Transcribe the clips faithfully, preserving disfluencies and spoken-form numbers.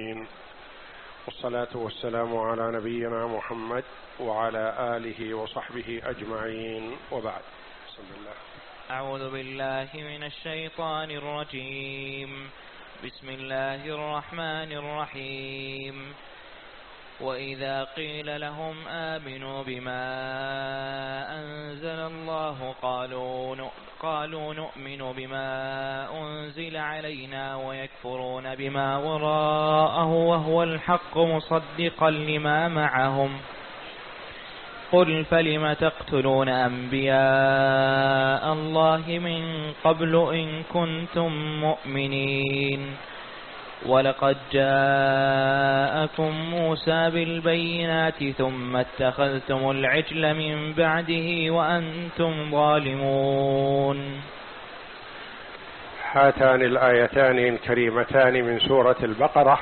والصلاة والسلام على نبينا محمد وعلى آله وصحبه أجمعين، وبعد. بسم الله. أعوذ بالله من الشيطان الرجيم. بسم الله الرحمن الرحيم. وإذا قيل لهم آمنوا بما أنزل الله قالوا قالوا نؤمن بما أنزل علينا ويكفرون بما وراءه وهو الحق مصدقا لما معهم. قل فلم تقتلون أنبياء الله من قبل إن كنتم مؤمنين. ولقد جاءكم موسى بالبينات ثم اتخذتم العجل من بعده وأنتم ظالمون. هاتان الآيتان الكريمتان من سورة البقرة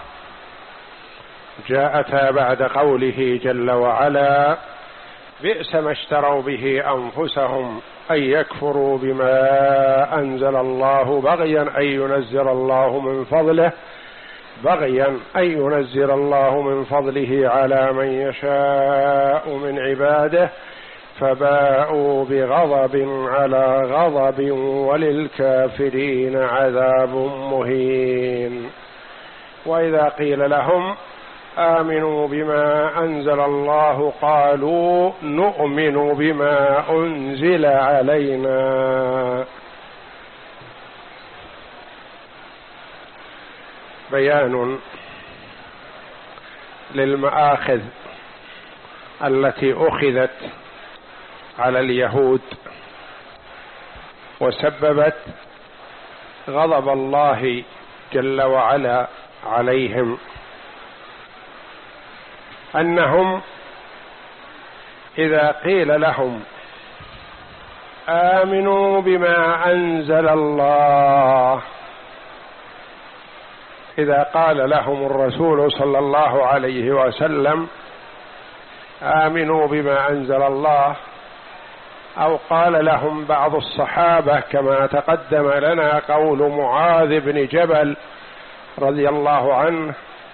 جاءتا بعد قوله جل وعلا: بئس ما اشتروا به أنفسهم أن يكفروا بما أنزل الله بغيا أن ينزل الله من فضله بغيا أن ينزل الله من فضله على من يشاء من عباده فباءوا بغضب على غضب وللكافرين عذاب مهين. وإذا قيل لهم آمنوا بما أنزل الله قالوا نؤمن بما أنزل علينا. بيان للمآخذ التي أخذت على اليهود وسببت غضب الله جل وعلا عليهم، أنهم إذا قيل لهم آمنوا بما أنزل الله، إذا قال لهم الرسول صلى الله عليه وسلم آمنوا بما أنزل الله، أو قال لهم بعض الصحابة كما تقدم لنا قول معاذ بن جبل رضي الله عنه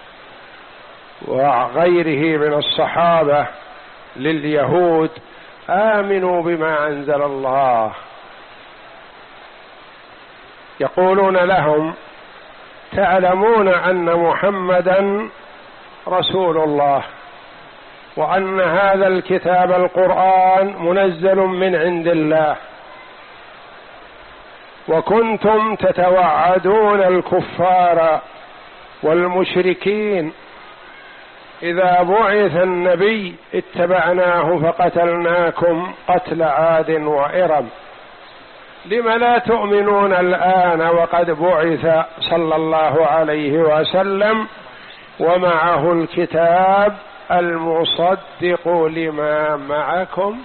وغيره من الصحابة لليهود آمنوا بما أنزل الله، يقولون لهم تعلمون أن محمدا رسول الله وأن هذا الكتاب القرآن منزل من عند الله، وكنتم تتوعدون الكفار والمشركين إذا بعث النبي اتبعناه فقتلناكم قتل عاد وإرم، لم لا تؤمنون الآن وقد بعث صلى الله عليه وسلم ومعه الكتاب المصدق لما معكم.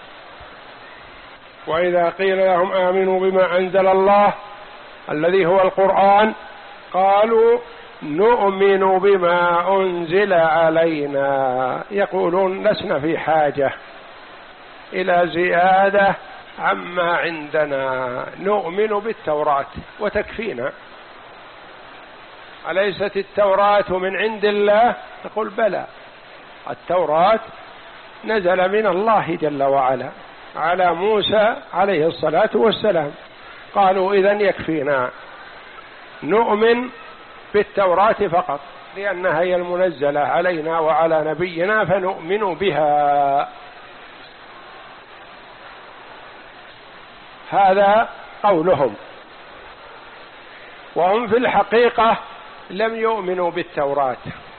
وإذا قيل لهم آمنوا بما أنزل الله الذي هو القرآن قالوا نؤمن بما أنزل علينا، يقولون لسنا في حاجة إلى زيادة عما عندنا، نؤمن بالتوراة وتكفينا. أليست التوراة من عند الله؟ نقول بلى، التوراة نزل من الله جل وعلا على موسى عليه الصلاة والسلام. قالوا إذن يكفينا، نؤمن بالتوراة فقط لأنها هي المنزلة علينا وعلى نبينا فنؤمن بها. هذا قولهم، وهم في الحقيقة لم يؤمنوا بالتوراة.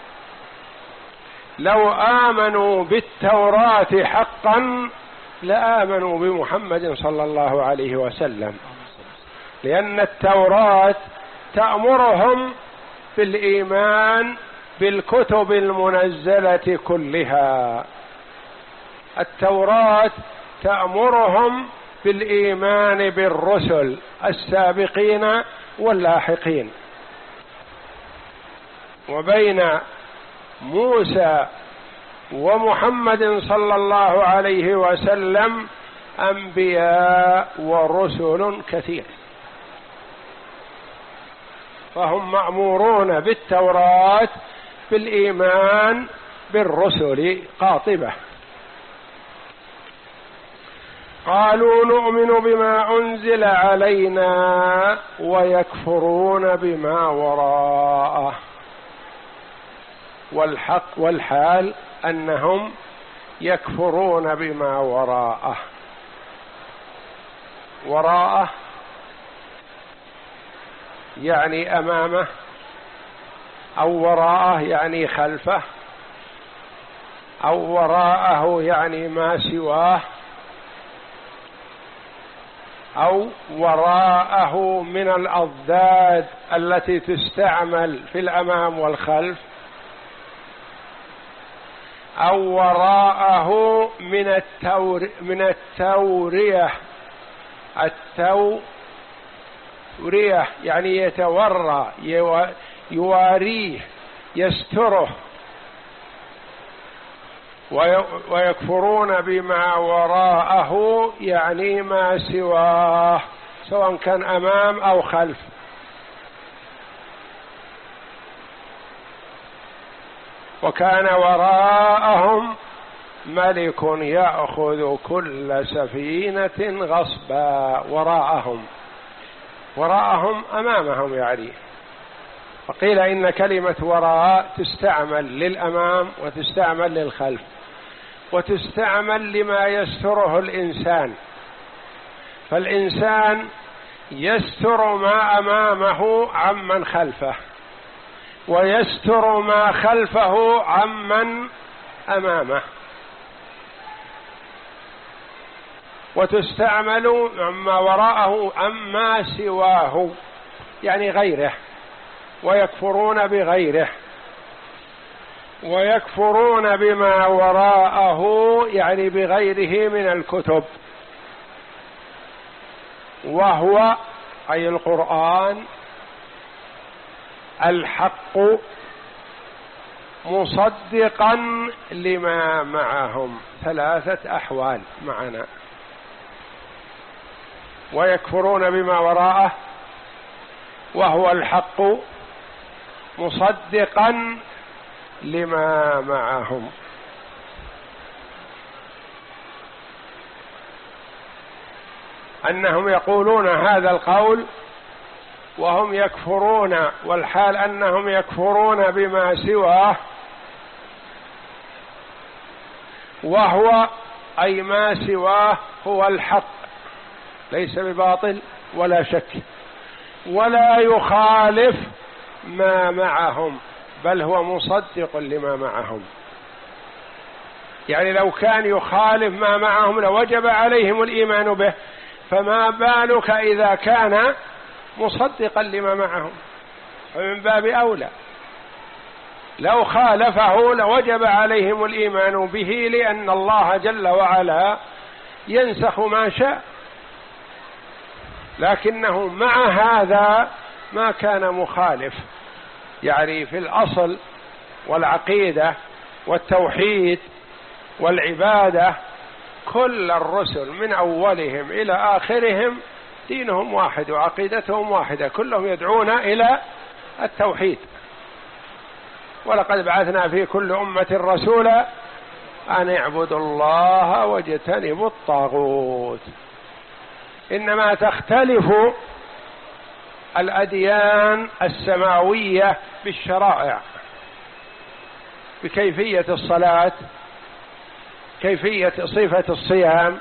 لو آمنوا بالتوراة حقا لآمنوا بمحمد صلى الله عليه وسلم، لأن التوراة تأمرهم بالإيمان بالكتب المنزلة كلها. التوراة تأمرهم بالإيمان بالرسل السابقين واللاحقين، وبين موسى ومحمد صلى الله عليه وسلم أنبياء ورسل كثير. فهم مأمورون بالتوراة بالإيمان بالرسل قاطبة. قالوا نؤمن بما أنزل علينا ويكفرون بما وراءه، والحق والحال أنهم يكفرون بما وراءه. وراءه يعني أمامه، أو وراءه يعني خلفه، أو وراءه يعني ما سواه، أو وراءه من الأضداد التي تستعمل في الأمام والخلف، أو وراءه من التور من التورية. التورية يعني يتورى، يواريه، يستره. ويكفرون بما وراءه يعني ما سواه، سواء كان أمام أو خلف. وكان وراءهم ملك يأخذ كل سفينة غصبا. وراءهم وراءهم أمامهم يعني. فقيل إن كلمة وراء تستعمل للأمام وتستعمل للخلف، وتستعمل لما يستره الإنسان. فالإنسان يستر ما أمامه عمن خلفه، ويستر ما خلفه عمن أمامه. وتستعمل عما وراءه عما سواه يعني غيره، ويكفرون بغيره. ويكفرون بما وراءه يعني بغيره من الكتب، وهو أي القرآن الحق مصدقا لما معهم. ثلاثة أحوال معنا. ويكفرون بما وراءه وهو الحق مصدقا لما معهم. أنهم يقولون هذا القول وهم يكفرون، والحال أنهم يكفرون بما سواه، وهو أي ما سواه هو الحق، ليس بباطل ولا شك، ولا يخالف ما معهم، بل هو مصدق لما معهم. يعني لو كان يخالف ما معهم لوجب عليهم الإيمان به، فما بالك إذا كان مصدقا لما معهم، فمن باب أولى. لو خالفه لوجب عليهم الإيمان به، لأن الله جل وعلا ينسخ ما شاء، لكنه مع هذا ما كان مخالف. يعني في الأصل والعقيدة والتوحيد والعبادة كل الرسل من أولهم إلى آخرهم دينهم واحد وعقيدتهم واحدة، كلهم يدعون إلى التوحيد. ولقد بعثنا في كل أمة رسولا أن اعبدوا الله واجتنبوا الطاغوت. إنما تختلف الأديان السماوية بالشرائع، بكيفية الصلاة، كيفية صفة الصيام،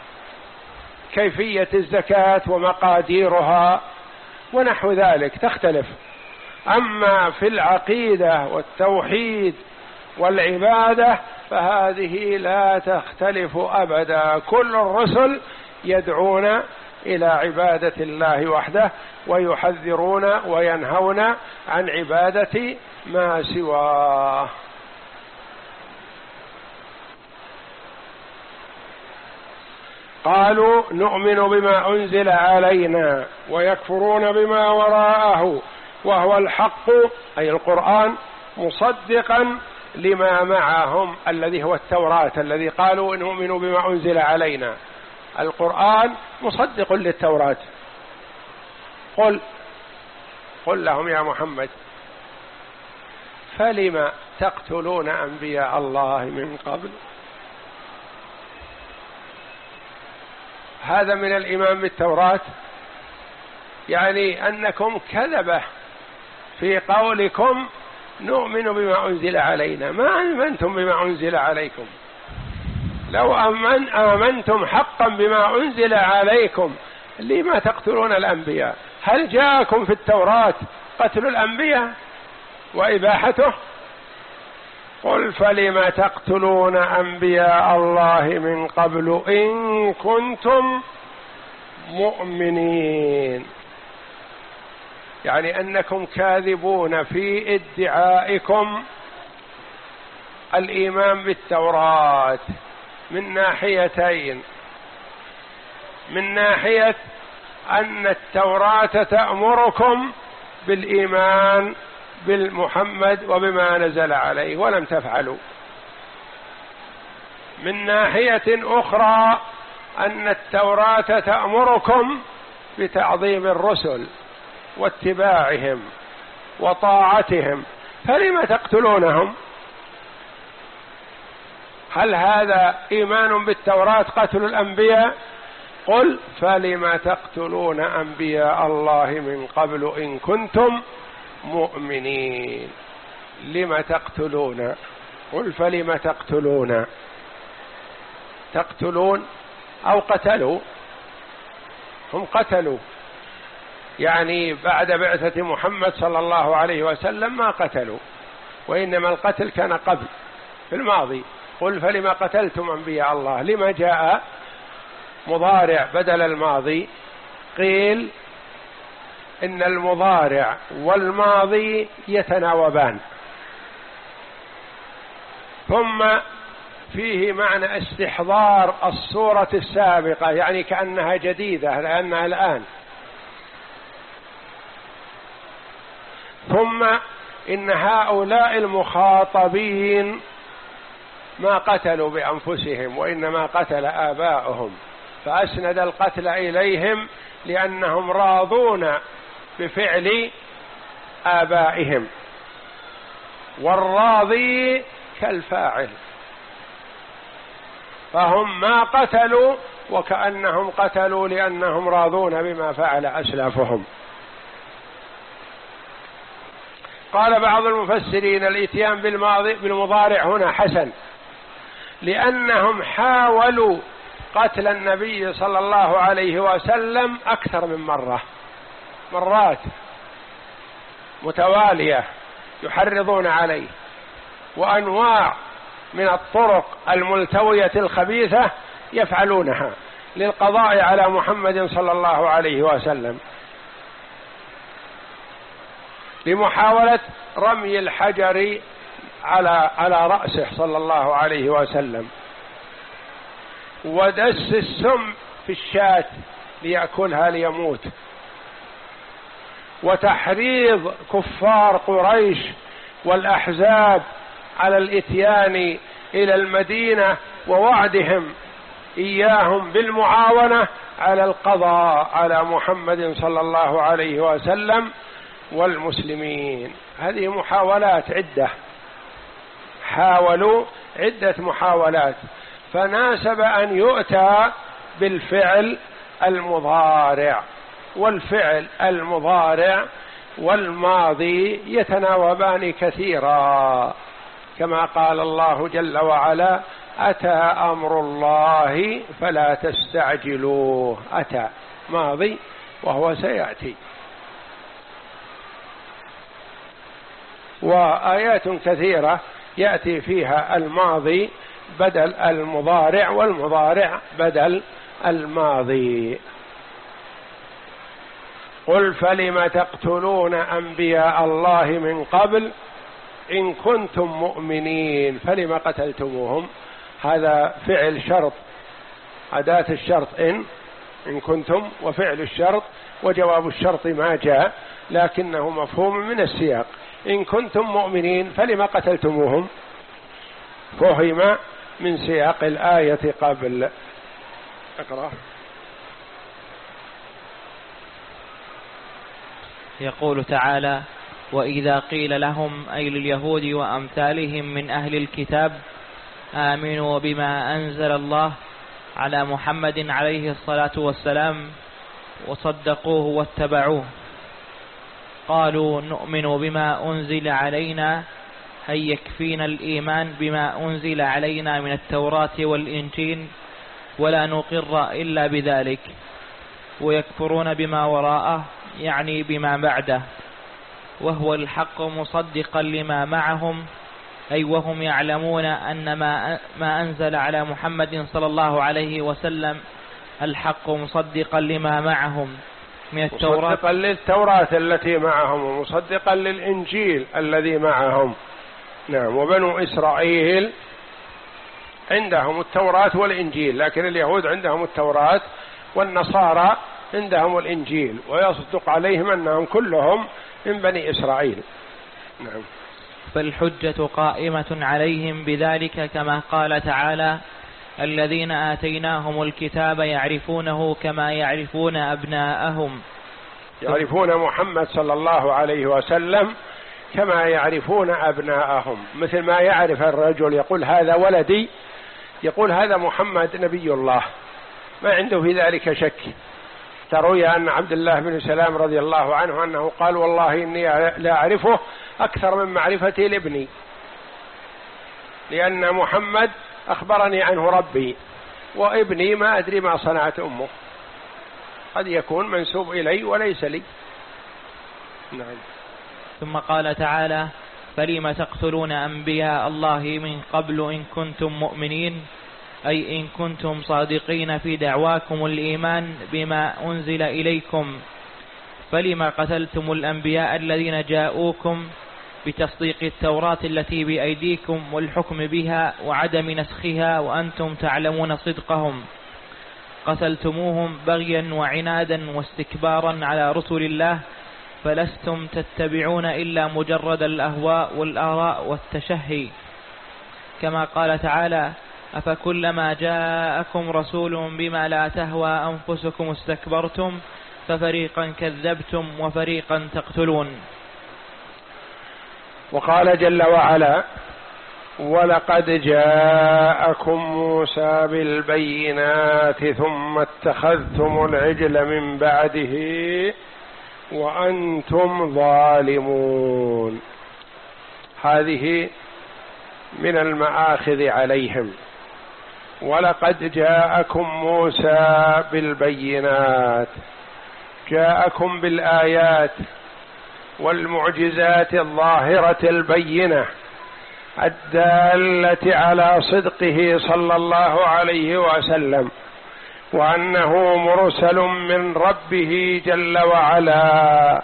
كيفية الزكاة ومقاديرها ونحو ذلك تختلف. أما في العقيدة والتوحيد والعبادة فهذه لا تختلف أبدا. كل الرسل يدعون إلى عبادة الله وحده، ويحذرون وينهون عن عبادة ما سواه. قالوا نؤمن بما أنزل علينا ويكفرون بما وراءه وهو الحق أي القرآن مصدقا لما معهم الذي هو التوراة، الذي قالوا نؤمن بما أنزل علينا. القرآن مصدق للتوراة. قل قل لهم يا محمد فلم تقتلون أنبياء الله من قبل. هذا من الإيمان بالتوراة، يعني أنكم كذبة في قولكم نؤمن بما أنزل علينا، ما آمنتم بما أنزل عليكم. لو أمن آمنتم حقا بما أنزل عليكم لما تقتلون الأنبياء؟ هل جاءكم في التوراة قتل الأنبياء وإباحته؟ قل فلم تقتلون أنبياء الله من قبل إن كنتم مؤمنين، يعني أنكم كاذبون في ادعائكم الإيمان بالتوراة من ناحيتين. من ناحية أن التوراة تأمركم بالإيمان بالمحمد وبما نزل عليه ولم تفعلوا. من ناحية أخرى أن التوراة تأمركم بتعظيم الرسل واتباعهم وطاعتهم، فلم تقتلونهم؟ هل هذا إيمان بالتوراة قتل الأنبياء؟ قل فلم تقتلون أنبياء الله من قبل إن كنتم مؤمنين. لم تقتلون؟ قل فلم تقتلون، تقتلون أو قتلوا، هم قتلوا، يعني بعد بعثة محمد صلى الله عليه وسلم ما قتلوا، وإنما القتل كان قبل في الماضي. قل فلم قتلتم أنبياء الله، لما جاء مضارع بدل الماضي؟ قيل إن المضارع والماضي يتناوبان، ثم فيه معنى استحضار الصورة السابقة، يعني كأنها جديدة لأنها الآن. ثم إن هؤلاء المخاطبين ما قتلوا بأنفسهم وإنما قتل آباؤهم، فأسند القتل إليهم لأنهم راضون بفعل آبائهم، والراضي كالفاعل، فهم ما قتلوا وكأنهم قتلوا لأنهم راضون بما فعل أسلافهم. قال بعض المفسرين الاتيان بالماضي بالمضارع هنا حسن، لأنهم حاولوا قتل النبي صلى الله عليه وسلم أكثر من مرة، مرات متوالية يحرضون عليه، وأنواع من الطرق الملتوية الخبيثة يفعلونها للقضاء على محمد صلى الله عليه وسلم، لمحاولة رمي الحجر على على رأسه صلى الله عليه وسلم، ودس السم في الشاة ليأكلها ليموت، وتحريض كفار قريش والأحزاب على الإتيان إلى المدينة ووعدهم إياهم بالمعاونة على القضاء على محمد صلى الله عليه وسلم والمسلمين. هذه محاولات عدة، حاولوا عدة محاولات، فناسب أن يؤتى بالفعل المضارع، والفعل المضارع والماضي يتناوبان كثيرا، كما قال الله جل وعلا أتى أمر الله فلا تستعجلوه. أتى ماضي وهو سيأتي. وآيات كثيرة يأتي فيها الماضي بدل المضارع والمضارع بدل الماضي. قل فلم تقتلون أنبياء الله من قبل إن كنتم مؤمنين. فلم قتلتموهم؟ هذا فعل شرط، أداة الشرط إن إن كنتم، وفعل الشرط وجواب الشرط ما جاء، لكنه مفهوم من السياق. إن كنتم مؤمنين فلم قتلتموهم؟ فهم من سياق الآية قبل. اقرأ. يقول تعالى: وإذا قيل لهم أي لليهود وأمثالهم من أهل الكتاب آمنوا بما أنزل الله على محمد عليه الصلاة والسلام وصدقوه واتبعوه، قالوا نؤمن بما أنزل علينا، هل يكفينا الإيمان بما أنزل علينا من التوراة والإنجيل ولا نقر إلا بذلك، ويكفرون بما وراءه يعني بما بعده، وهو الحق مصدقا لما معهم، أي وهم يعلمون أن ما, ما أنزل على محمد صلى الله عليه وسلم الحق مصدقا لما معهم من التوراة، مصدقا للتوراة التي معهم ومصدقا للإنجيل الذي معهم. نعم. وبنو إسرائيل عندهم التوراة والإنجيل، لكن اليهود عندهم التوراة والنصارى عندهم الإنجيل، ويصدق عليهم أنهم كلهم من بني إسرائيل. نعم. فالحجة قائمة عليهم بذلك، كما قال تعالى: الذين آتيناهم الكتاب يعرفونه كما يعرفون أبناءهم. يعرفون محمد صلى الله عليه وسلم كما يعرفون أبناءهم، مثل ما يعرف الرجل يقول هذا ولدي، يقول هذا محمد نبي الله، ما عنده في ذلك شك. تروي أن عبد الله بن سلام رضي الله عنه أنه قال: والله إني لا أعرفه أكثر من معرفتي لابني، لأن محمد أخبرني عنه ربي، وابني ما أدري ما صنعت أمه، قد يكون منسوب إلي وليس لي. نعم. ثم قال تعالى: فلم تقتلون أنبياء الله من قبل إن كنتم مؤمنين، أي إن كنتم صادقين في دعواكم الإيمان بما أنزل إليكم، فلما قتلتم الأنبياء الذين جاءوكم بتصديق التوراة التي بأيديكم والحكم بها وعدم نسخها وأنتم تعلمون صدقهم، قتلتموهم بغيا وعنادا واستكبارا على رسل الله، فلستم تتبعون إلا مجرد الأهواء والآراء والتشهي، كما قال تعالى: أفكلما جاءكم رسول بما لا تهوى أنفسكم استكبرتم ففريقا كذبتم وفريقا تقتلون. وقال جل وعلا: ولقد جاءكم موسى بالبينات ثم اتخذتم العجل من بعده وأنتم ظالمون. هذه من المآخذ عليهم. ولقد جاءكم موسى بالبينات، جاءكم بالآيات والمعجزات الظاهرة البينة الدالة على صدقه صلى الله عليه وسلم، وأنه مرسل من ربه جل وعلا،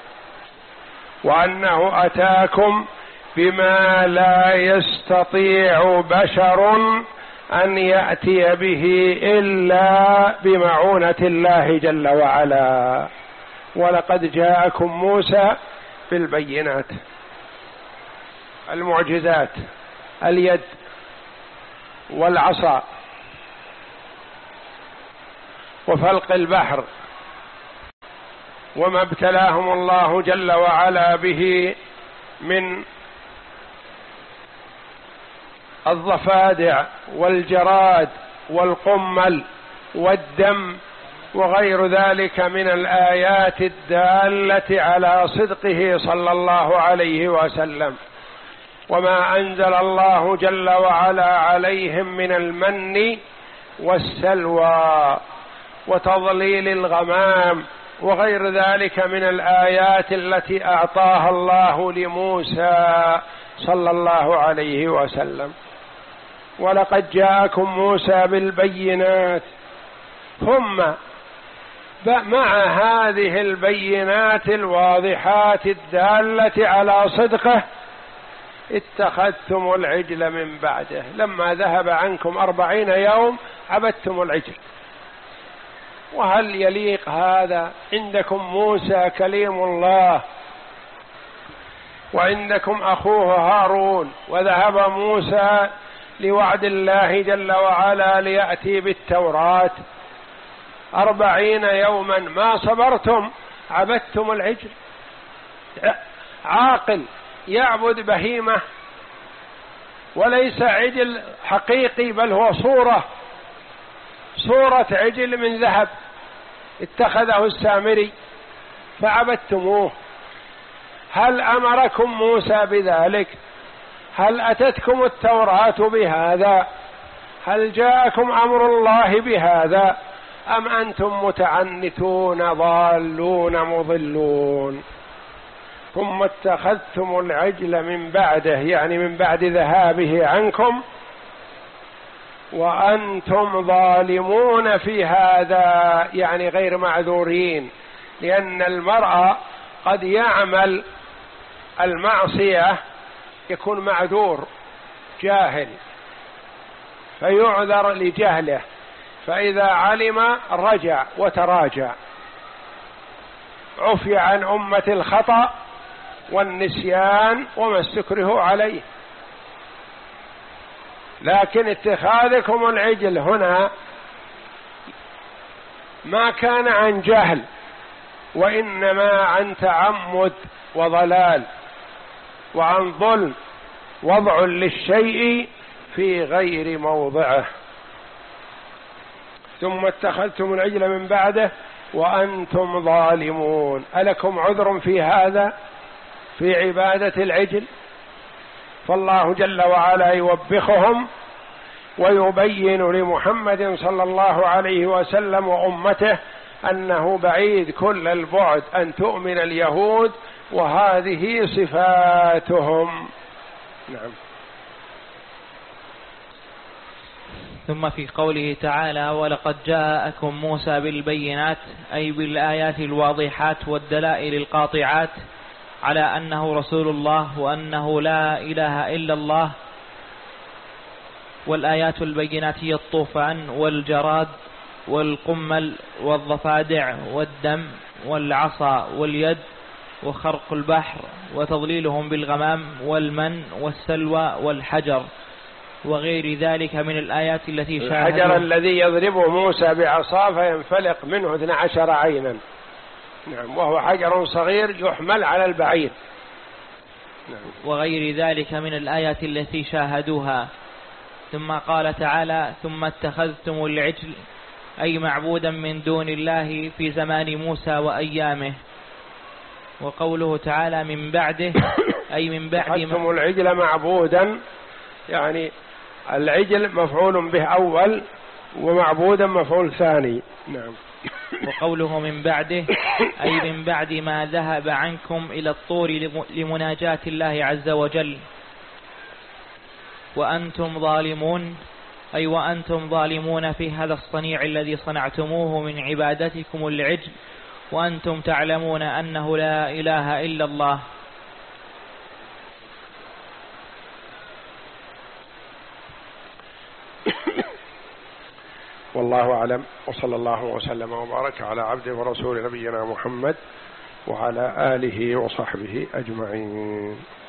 وأنه أتاكم بما لا يستطيع بشر أن يأتي به إلا بمعونة الله جل وعلا. ولقد جاءكم موسى بالبينات، المعجزات، اليد والعصا وفلق البحر، وما ابتلاهم الله جل وعلا به من الضفادع والجراد والقمل والدم وغير ذلك من الآيات الدالة على صدقه صلى الله عليه وسلم، وما أنزل الله جل وعلا عليهم من المن والسلوى وتضليل الغمام وغير ذلك من الآيات التي أعطاها الله لموسى صلى الله عليه وسلم. ولقد جاءكم موسى بالبينات، ثم مع هذه البينات الواضحات الدالة على صدقه اتخذتم العجل من بعده، لما ذهب عنكم أربعين يوم عبدتم العجل. وهل يليق هذا؟ عندكم موسى كليم الله، وعندكم أخوه هارون، وذهب موسى لوعد الله جل وعلا ليأتي بالتوراة، أربعين يوما ما صبرتم عبدتم العجل. عاقل يعبد بهيمة وليس عجل حقيقي، بل هو صورة صورة عجل من ذهب اتخذه السامري فعبدتموه. هل أمركم موسى بذلك؟ هل أتتكم التوراة بهذا؟ هل جاءكم أمر الله بهذا؟ أم أنتم متعنتون ضالون مضلون؟ ثم اتخذتم العجل من بعده، يعني من بعد ذهابه عنكم، وأنتم ظالمون في هذا، يعني غير معذورين، لأن المرء قد يعمل المعصية يكون معذور جاهل فيعذر لجهله، فإذا علم رجع وتراجع، عفي عن أمة الخطأ والنسيان وما استكره عليه. لكن اتخاذكم العجل هنا ما كان عن جهل، وإنما عن تعمد وضلال وعن ظلم، وضع للشيء في غير موضعه. ثم اتخذتم العجل من بعده وأنتم ظالمون. ألكم عذر في هذا، في عبادة العجل؟ فالله جل وعلا يوبخهم ويبين لمحمد صلى الله عليه وسلم وأمته أنه بعيد كل البعد أن تؤمن اليهود، وهذه صفاتهم. نعم. ثم في قوله تعالى: ولقد جاءكم موسى بالبينات، أي بالآيات الواضحات والدلائل القاطعات على أنه رسول الله وأنه لا إله إلا الله. والآيات البينات هي الطوفان والجراد والقمل والضفادع والدم والعصا واليد وخرق البحر وتضليلهم بالغمام والمن والسلوى والحجر وغير ذلك من الآيات التي شاهدوا. الحجر الذي يضربه موسى بعصاه فينفلق منه اثنا عشر عينا. نعم. وهو حجر صغير يحمل على البعير. نعم. وغير ذلك من الآيات التي شاهدوها. ثم قال تعالى: ثم اتخذتم العجل، أي معبودا من دون الله في زمان موسى وأيامه. وقوله تعالى: من بعده، أي من بعد ما اتخذتم العجل معبودا، يعني العجل مفعول به أول ومعبودا مفعول ثاني. نعم. وقوله من بعده، أي من بعد ما ذهب عنكم إلى الطور لمناجاة الله عز وجل. وأنتم ظالمون، أي وأنتم ظالمون في هذا الصنيع الذي صنعتموه من عبادتكم العجل، وأنتم تعلمون أنه لا إله إلا الله. والله أعلم، وصلى الله وسلم وبارك على عبده ورسول نبينا محمد وعلى آله وصحبه أجمعين.